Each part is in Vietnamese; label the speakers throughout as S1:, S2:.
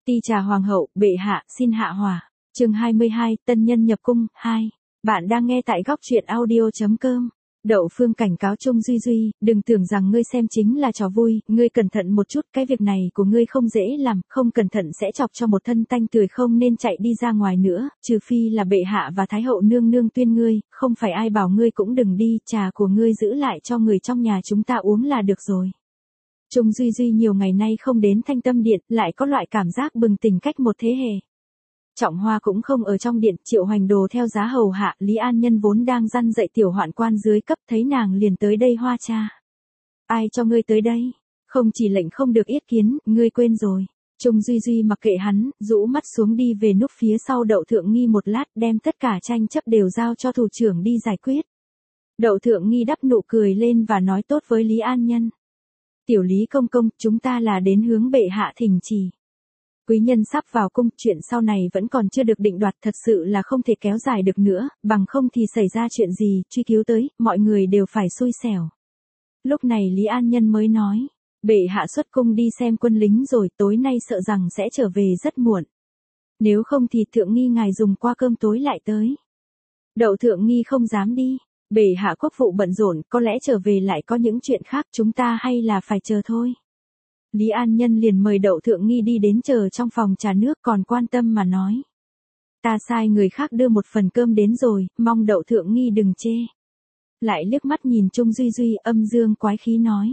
S1: Ti trà hoàng hậu, bệ hạ, xin hạ hỏa. Chương 22, tân nhân nhập cung, 2. Bạn đang nghe tại góc truyện audio.com. Đậu Phương cảnh cáo Trung Duy Duy, đừng tưởng rằng ngươi xem chính là trò vui, ngươi cẩn thận một chút, cái việc này của ngươi không dễ làm, không cẩn thận sẽ chọc cho một thân tanh tưởi, không nên chạy đi ra ngoài nữa, trừ phi là bệ hạ và thái hậu nương nương tuyên ngươi, không phải ai bảo ngươi cũng đừng đi, trà của ngươi giữ lại cho người trong nhà chúng ta uống là được rồi. Trung Duy Duy nhiều ngày nay không đến Thanh Tâm Điện, lại có loại cảm giác bừng tỉnh cách một thế hệ. Trọng Hoa cũng không ở trong điện, Triệu Hoành Đồ theo giá hầu hạ, Lý An Nhân vốn đang răn dạy tiểu hoạn quan dưới cấp, thấy nàng liền tới đây. Hoa cha, ai cho ngươi tới đây? Không chỉ lệnh không được yết kiến, ngươi quên rồi. Trung Duy Duy mặc kệ hắn, rũ mắt xuống đi về núp phía sau Đậu Thượng Nghi một lát, đem tất cả tranh chấp đều giao cho thủ trưởng đi giải quyết. Đậu Thượng Nghi đắp nụ cười lên và nói tốt với Lý An Nhân. Tiểu Lý công công, chúng ta là đến hướng bệ hạ thỉnh chỉ. Quý nhân sắp vào cung, chuyện sau này vẫn còn chưa được định đoạt, thật sự là không thể kéo dài được nữa, bằng không thì xảy ra chuyện gì, truy cứu tới, mọi người đều phải xui xẻo. Lúc này Lý An Nhân mới nói, bệ hạ xuất cung đi xem quân lính rồi, tối nay sợ rằng sẽ trở về rất muộn. Nếu không thì Thượng Nghi ngài dùng qua cơm tối lại tới. Đậu Thượng Nghi không dám đi, bệ hạ quốc vụ bận rộn, có lẽ trở về lại có những chuyện khác, chúng ta hay là phải chờ thôi. Lý An Nhân liền mời Đậu Thượng Nghi đi đến chờ trong phòng trà nước, còn quan tâm mà nói. Ta sai người khác đưa một phần cơm đến rồi, mong Đậu Thượng Nghi đừng chê. Lại liếc mắt nhìn Trung Duy Duy, âm dương quái khí nói.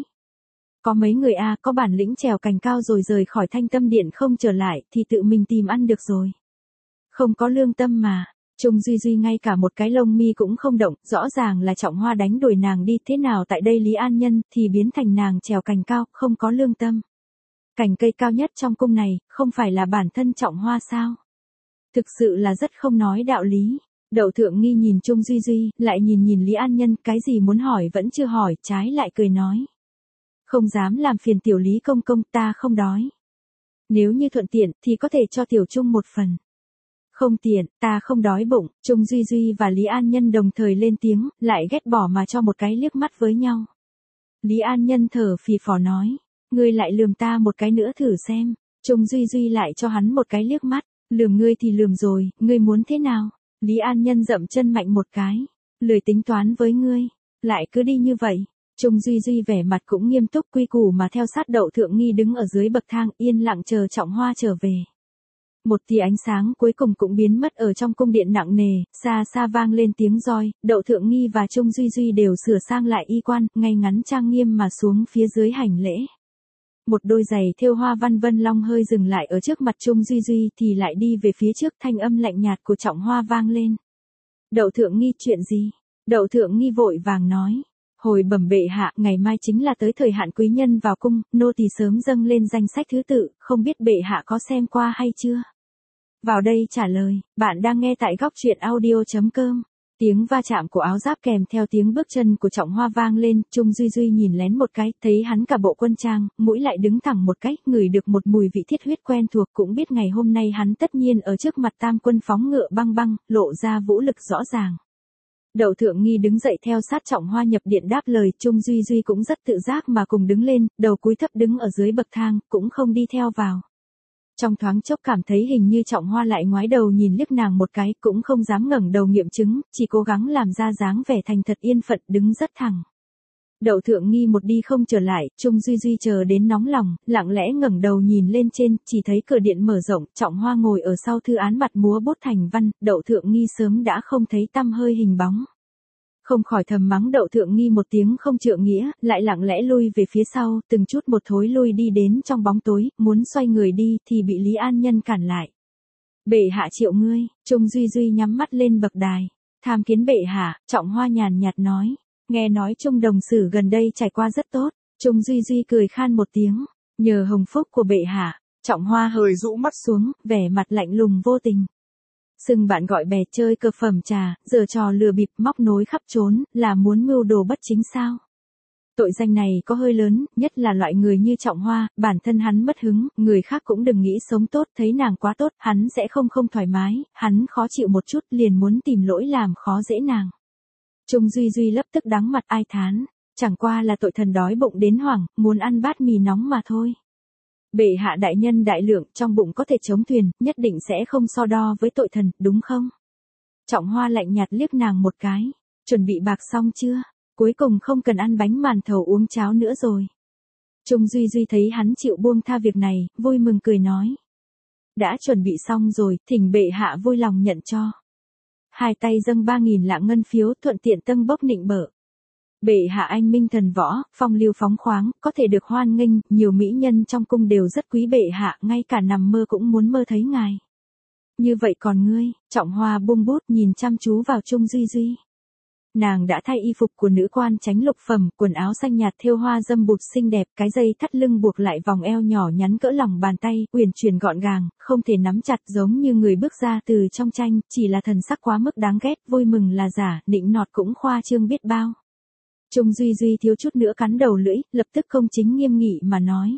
S1: Có mấy người có bản lĩnh trèo cành cao rồi rời khỏi Thanh Tâm Điện không trở lại, thì tự mình tìm ăn được rồi. Không có lương tâm mà. Trung Duy Duy ngay cả một cái lông mi cũng không động, rõ ràng là Trọng Hoa đánh đuổi nàng đi, thế nào tại đây Lý An Nhân thì biến thành nàng trèo cành cao, không có lương tâm. Cành cây cao nhất trong cung này, không phải là bản thân Trọng Hoa sao? Thực sự là rất không nói đạo lý. Đậu Thượng Nghi nhìn Trung Duy Duy, lại nhìn Lý An Nhân, cái gì muốn hỏi vẫn chưa hỏi, trái lại cười nói. Không dám làm phiền tiểu Lý công công, ta không đói. Nếu như thuận tiện, thì có thể cho tiểu Trung một phần. Không tiện, ta không đói bụng. Trung Duy Duy và Lý An Nhân đồng thời lên tiếng, lại ghét bỏ mà cho một cái liếc mắt với nhau. Lý An Nhân thở phì phò nói, ngươi lại lườm ta một cái nữa thử xem. Trung Duy Duy lại cho hắn một cái liếc mắt, lườm ngươi thì lườm rồi, ngươi muốn thế nào? Lý An Nhân dậm chân mạnh một cái, lười tính toán với ngươi, lại cứ đi như vậy. Trung Duy Duy vẻ mặt cũng nghiêm túc quy củ mà theo sát Đậu Thượng Nghi đứng ở dưới bậc thang, yên lặng chờ Trọng Hoa trở về. Một tia ánh sáng cuối cùng cũng biến mất ở trong cung điện nặng nề, xa xa vang lên tiếng roi, Đậu Thượng Nghi và Trung Duy Duy đều sửa sang lại y quan, ngay ngắn trang nghiêm mà xuống phía dưới hành lễ. Một đôi giày thêu hoa văn vân long hơi dừng lại ở trước mặt Trung Duy Duy thì lại đi về phía trước, thanh âm lạnh nhạt của Trọng Hoa vang lên. Đậu Thượng Nghi, chuyện gì? Đậu Thượng Nghi vội vàng nói. Hồi bẩm bệ hạ, ngày mai chính là tới thời hạn quý nhân vào cung, nô tỳ sớm dâng lên danh sách thứ tự, không biết bệ hạ có xem qua hay chưa? Vào đây trả lời, bạn đang nghe tại góc truyện audio.com. Tiếng va chạm của áo giáp kèm theo tiếng bước chân của Trọng Hoa vang lên, Trung Duy Duy nhìn lén một cái, thấy hắn cả bộ quân trang, mũi lại đứng thẳng một cách, ngửi được một mùi vị thiết huyết quen thuộc, cũng biết ngày hôm nay hắn tất nhiên ở trước mặt tam quân phóng ngựa băng băng, lộ ra vũ lực rõ ràng. Đậu Thượng Nghi đứng dậy theo sát Trọng Hoa nhập điện đáp lời, Trung Duy Duy cũng rất tự giác mà cùng đứng lên, đầu cúi thấp đứng ở dưới bậc thang, cũng không đi theo vào. Trong thoáng chốc cảm thấy hình như Trọng Hoa lại ngoái đầu nhìn liếc nàng một cái, cũng không dám ngẩng đầu nghiệm chứng, chỉ cố gắng làm ra dáng vẻ thành thật yên phận, đứng rất thẳng. Đậu Thượng Nghi một đi không trở lại, Trung Duy Duy chờ đến nóng lòng, lặng lẽ ngẩng đầu nhìn lên trên, chỉ thấy cửa điện mở rộng, Trọng Hoa ngồi ở sau thư án mặt múa bút thành văn, Đậu Thượng Nghi sớm đã không thấy tăm hơi hình bóng. Không khỏi thầm mắng Đậu Thượng Nghi một tiếng không trượng nghĩa, lại lặng lẽ lui về phía sau, từng chút một thối lui đi đến trong bóng tối, muốn xoay người đi thì bị Lý An Nhân cản lại. Bệ hạ triệu ngươi. Trung Duy Duy nhắm mắt lên bậc đài. Tham kiến bệ hạ. Trọng Hoa nhàn nhạt nói. Nghe nói Trung đồng sử gần đây trải qua rất tốt. Trung Duy Duy cười khan một tiếng. Nhờ hồng phúc của bệ hạ. Trọng Hoa hơi rũ mắt xuống, vẻ mặt lạnh lùng vô tình. Sừng bạn gọi bè chơi cờ phẩm trà, giở trò lừa bịp móc nối khắp trốn, là muốn mưu đồ bất chính sao? Tội danh này có hơi lớn, nhất là loại người như Trọng Hoa, bản thân hắn mất hứng, người khác cũng đừng nghĩ sống tốt, thấy nàng quá tốt, hắn sẽ không thoải mái, hắn khó chịu một chút liền muốn tìm lỗi làm khó dễ nàng. Trung Duy Duy lập tức đắng mặt ai thán, chẳng qua là tội thần đói bụng đến hoảng, muốn ăn bát mì nóng mà thôi. Bệ hạ đại nhân đại lượng, trong bụng có thể chống thuyền, nhất định sẽ không so đo với tội thần, đúng không? Trọng Hoa lạnh nhạt liếc nàng một cái. Chuẩn bị bạc xong chưa? Cuối cùng không cần ăn bánh màn thầu uống cháo nữa rồi. Trung Duy Duy thấy hắn chịu buông tha việc này, vui mừng cười nói. Đã chuẩn bị xong rồi, thỉnh bệ hạ vui lòng nhận cho. Hai tay dâng 3.000 lạng ngân phiếu, thuận tiện tâng bốc nịnh bợ. Bệ hạ anh minh thần võ, phong lưu phóng khoáng, có thể được hoan nghênh, nhiều mỹ nhân trong cung đều rất quý bệ hạ, ngay cả nằm mơ cũng muốn mơ thấy ngài. Như vậy còn ngươi? Trọng Hoa buông bút nhìn chăm chú vào Trung Duy Duy. Nàng đã thay y phục của nữ quan chánh lục phẩm, quần áo xanh nhạt thêu hoa dâm bụt xinh đẹp, cái dây thắt lưng buộc lại vòng eo nhỏ nhắn cỡ lòng bàn tay, uyển chuyển gọn gàng, không thể nắm chặt giống như người bước ra từ trong tranh, chỉ là thần sắc quá mức đáng ghét, vui mừng là giả, nịnh nọt cũng khoa trương biết bao. Trung Duy Duy thiếu chút nữa cắn đầu lưỡi, lập tức công chính nghiêm nghị mà nói.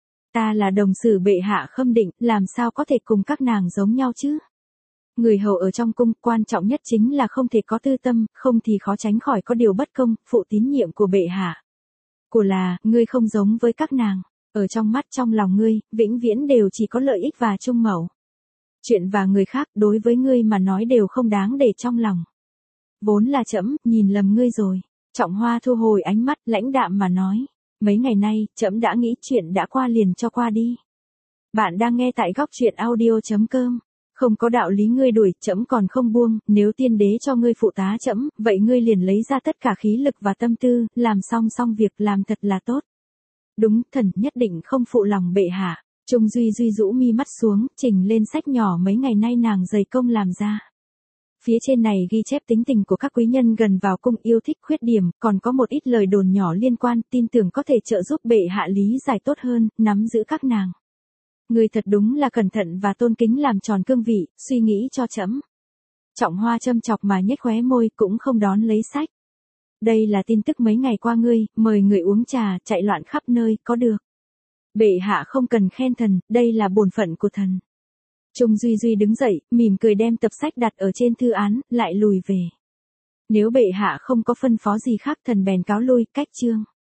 S1: Ta là đồng sử bệ hạ Khâm Định, làm sao có thể cùng các nàng giống nhau chứ? Người hầu ở trong cung, quan trọng nhất chính là không thể có tư tâm, không thì khó tránh khỏi có điều bất công, phụ tín nhiệm của bệ hạ. Của là, ngươi không giống với các nàng, ở trong mắt trong lòng ngươi, vĩnh viễn đều chỉ có lợi ích và trung mẩu. Chuyện và người khác đối với ngươi mà nói đều không đáng để trong lòng. Vốn là trẫm nhìn lầm ngươi rồi. Trọng Hoa thu hồi ánh mắt lãnh đạm mà nói. Mấy ngày nay, trẫm đã nghĩ chuyện đã qua liền cho qua đi. Bạn đang nghe tại góc truyện audio.com. Không có đạo lý ngươi đuổi, trẫm còn không buông, nếu tiên đế cho ngươi phụ tá trẫm, vậy ngươi liền lấy ra tất cả khí lực và tâm tư, làm xong việc làm thật là tốt. Đúng, thần nhất định không phụ lòng bệ hạ. Trung Duy Duy rũ mi mắt xuống, trình lên sách nhỏ mấy ngày nay nàng dày công làm ra. Phía trên này ghi chép tính tình của các quý nhân gần vào cung, yêu thích khuyết điểm, còn có một ít lời đồn nhỏ liên quan, tin tưởng có thể trợ giúp bệ hạ lý giải tốt hơn, nắm giữ các nàng. Người thật đúng là cẩn thận và tôn kính, làm tròn cương vị, suy nghĩ cho trẫm. Trọng Hoa châm chọc mà nhếch khóe môi, cũng không đón lấy sách. Đây là tin tức mấy ngày qua ngươi, mời người uống trà, chạy loạn khắp nơi, có được. Bệ hạ không cần khen thần, đây là bổn phận của thần. Trung Duy Duy đứng dậy, mỉm cười đem tập sách đặt ở trên thư án, lại lùi về. Nếu bệ hạ không có phân phó gì khác, thần bèn cáo lui, cách chương.